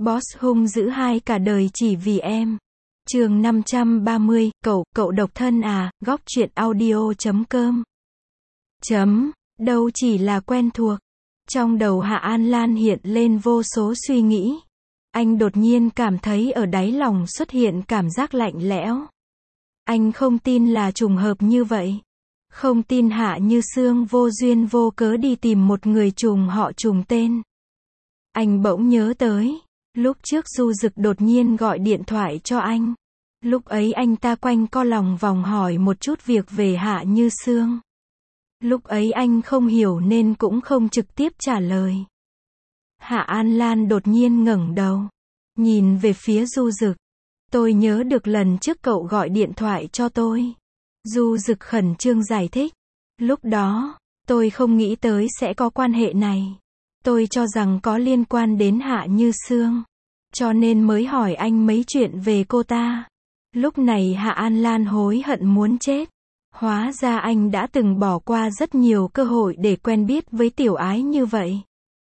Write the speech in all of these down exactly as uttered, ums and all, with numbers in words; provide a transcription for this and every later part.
Boss hung dữ hai cả đời chỉ vì em. Chương năm trăm ba mươi, cậu, cậu độc thân à, góc truyện audio chấm com. Chấm, đâu chỉ là quen thuộc. Trong đầu Hạ An Lan hiện lên vô số suy nghĩ. Anh đột nhiên cảm thấy ở đáy lòng xuất hiện cảm giác lạnh lẽo. Anh không tin là trùng hợp như vậy. Không tin Hạ Như Sương vô duyên vô cớ đi tìm một người trùng họ trùng tên. Anh bỗng nhớ tới, lúc trước Du Dực đột nhiên gọi điện thoại cho anh. Lúc ấy anh ta quanh co lòng vòng hỏi một chút việc về Hạ Như Sương. Lúc ấy anh không hiểu nên cũng không trực tiếp trả lời. Hạ An Lan đột nhiên ngẩng đầu, nhìn về phía Du Dực. Tôi nhớ được lần trước cậu gọi điện thoại cho tôi. Du Dực khẩn trương giải thích. Lúc đó, tôi không nghĩ tới sẽ có quan hệ này. Tôi cho rằng có liên quan đến Hạ Như Sương. Cho nên mới hỏi anh mấy chuyện về cô ta. Lúc này Hạ An Lan hối hận muốn chết. Hóa ra anh đã từng bỏ qua rất nhiều cơ hội để quen biết với tiểu ái như vậy.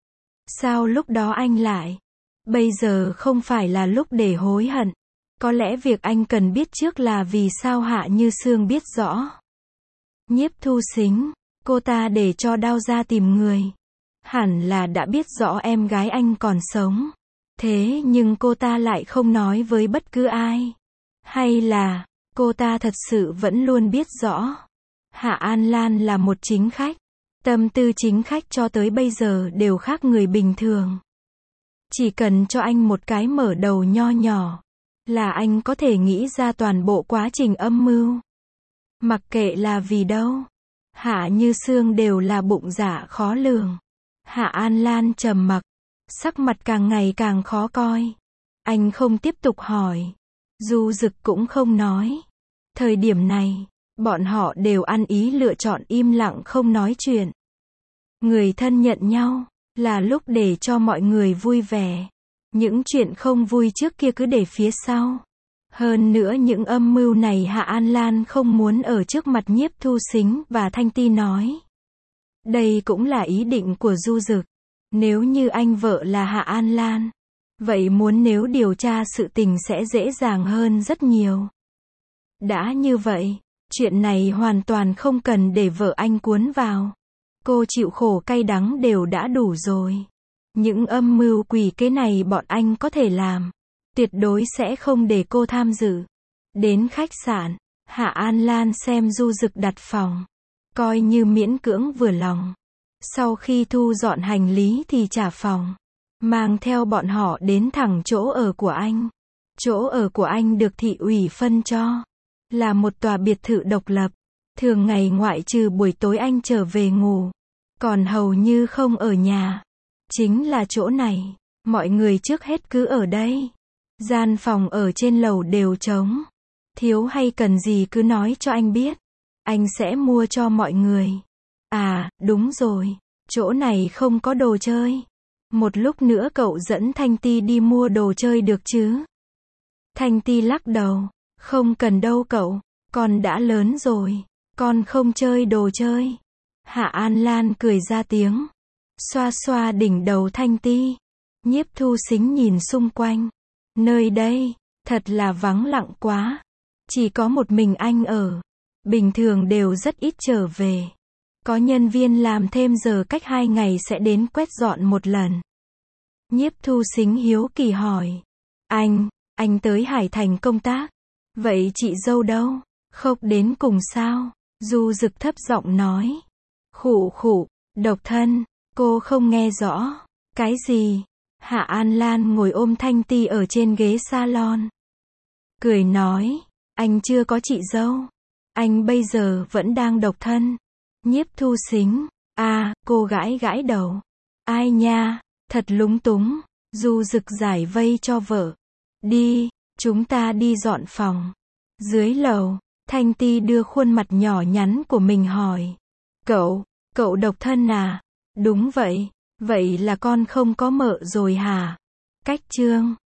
Sao lúc đó anh lại? Bây giờ không phải là lúc để hối hận. Có lẽ việc anh cần biết trước là vì sao Hạ Như Sương biết rõ. Nhiếp Thu Sính, cô ta để cho Đao ra tìm người. Hẳn là đã biết rõ em gái anh còn sống. Thế nhưng cô ta lại không nói với bất cứ ai. Hay là, cô ta thật sự vẫn luôn biết rõ. Hạ An Lan là một chính khách. Tâm tư chính khách cho tới bây giờ đều khác người bình thường. Chỉ cần cho anh một cái mở đầu nho nhỏ, là anh có thể nghĩ ra toàn bộ quá trình âm mưu. Mặc kệ là vì đâu, Hạ Như Sương đều là bụng dạ khó lường. Hạ An Lan trầm mặc, sắc mặt càng ngày càng khó coi. Anh không tiếp tục hỏi. Du Dực cũng không nói. Thời điểm này, bọn họ đều ăn ý lựa chọn im lặng không nói chuyện. Người thân nhận nhau, là lúc để cho mọi người vui vẻ. Những chuyện không vui trước kia cứ để phía sau. Hơn nữa những âm mưu này Hạ An Lan không muốn ở trước mặt Nhiếp Thu Sính và Thanh Ti nói. Đây cũng là ý định của Du Dực. Nếu như anh vợ là Hạ An Lan, vậy muốn nếu điều tra sự tình sẽ dễ dàng hơn rất nhiều. Đã như vậy, chuyện này hoàn toàn không cần để vợ anh cuốn vào. Cô chịu khổ cay đắng đều đã đủ rồi. Những âm mưu quỷ kế này bọn anh có thể làm. Tuyệt đối sẽ không để cô tham dự. Đến khách sạn, Hạ An Lan xem Du Dực đặt phòng. Coi như miễn cưỡng vừa lòng. Sau khi thu dọn hành lý thì trả phòng. Mang theo bọn họ đến thẳng chỗ ở của anh. Chỗ ở của anh được thị ủy phân cho. Là một tòa biệt thự độc lập. Thường ngày ngoại trừ buổi tối anh trở về ngủ. Còn hầu như không ở nhà. Chính là chỗ này. Mọi người trước hết cứ ở đây. Gian phòng ở trên lầu đều trống. Thiếu hay cần gì cứ nói cho anh biết. Anh sẽ mua cho mọi người. À, đúng rồi. Chỗ này không có đồ chơi. Một lúc nữa cậu dẫn Thanh Ti đi mua đồ chơi được chứ? Thanh Ti lắc đầu. Không cần đâu cậu. Con đã lớn rồi. Con không chơi đồ chơi. Hạ An Lan cười ra tiếng. Xoa xoa đỉnh đầu Thanh Ti. Nhiếp Thu Sính nhìn xung quanh. Nơi đây, thật là vắng lặng quá. Chỉ có một mình anh ở. Bình thường đều rất ít trở về. Có nhân viên làm thêm giờ cách hai ngày sẽ đến quét dọn một lần. Nhiếp Thu Sính hiếu kỳ hỏi. Anh, anh tới Hải Thành công tác. Vậy chị dâu đâu? Không đến cùng sao? Du Dực thấp giọng nói. Khụ khụ, độc thân. Cô không nghe rõ. Cái gì? Hạ An Lan ngồi ôm Thanh Ti ở trên ghế salon. Cười nói. Anh chưa có chị dâu. Anh bây giờ vẫn đang độc thân. Nhiếp Thu Sính. À, cô gãi gãi đầu. Ai nha, thật lúng túng. Du Dực giải vây cho vợ. Đi, chúng ta đi dọn phòng. Dưới lầu, Thanh Ti đưa khuôn mặt nhỏ nhắn của mình hỏi. Cậu, cậu độc thân à? Đúng vậy. Vậy là con không có mợ rồi hả? Cách chương.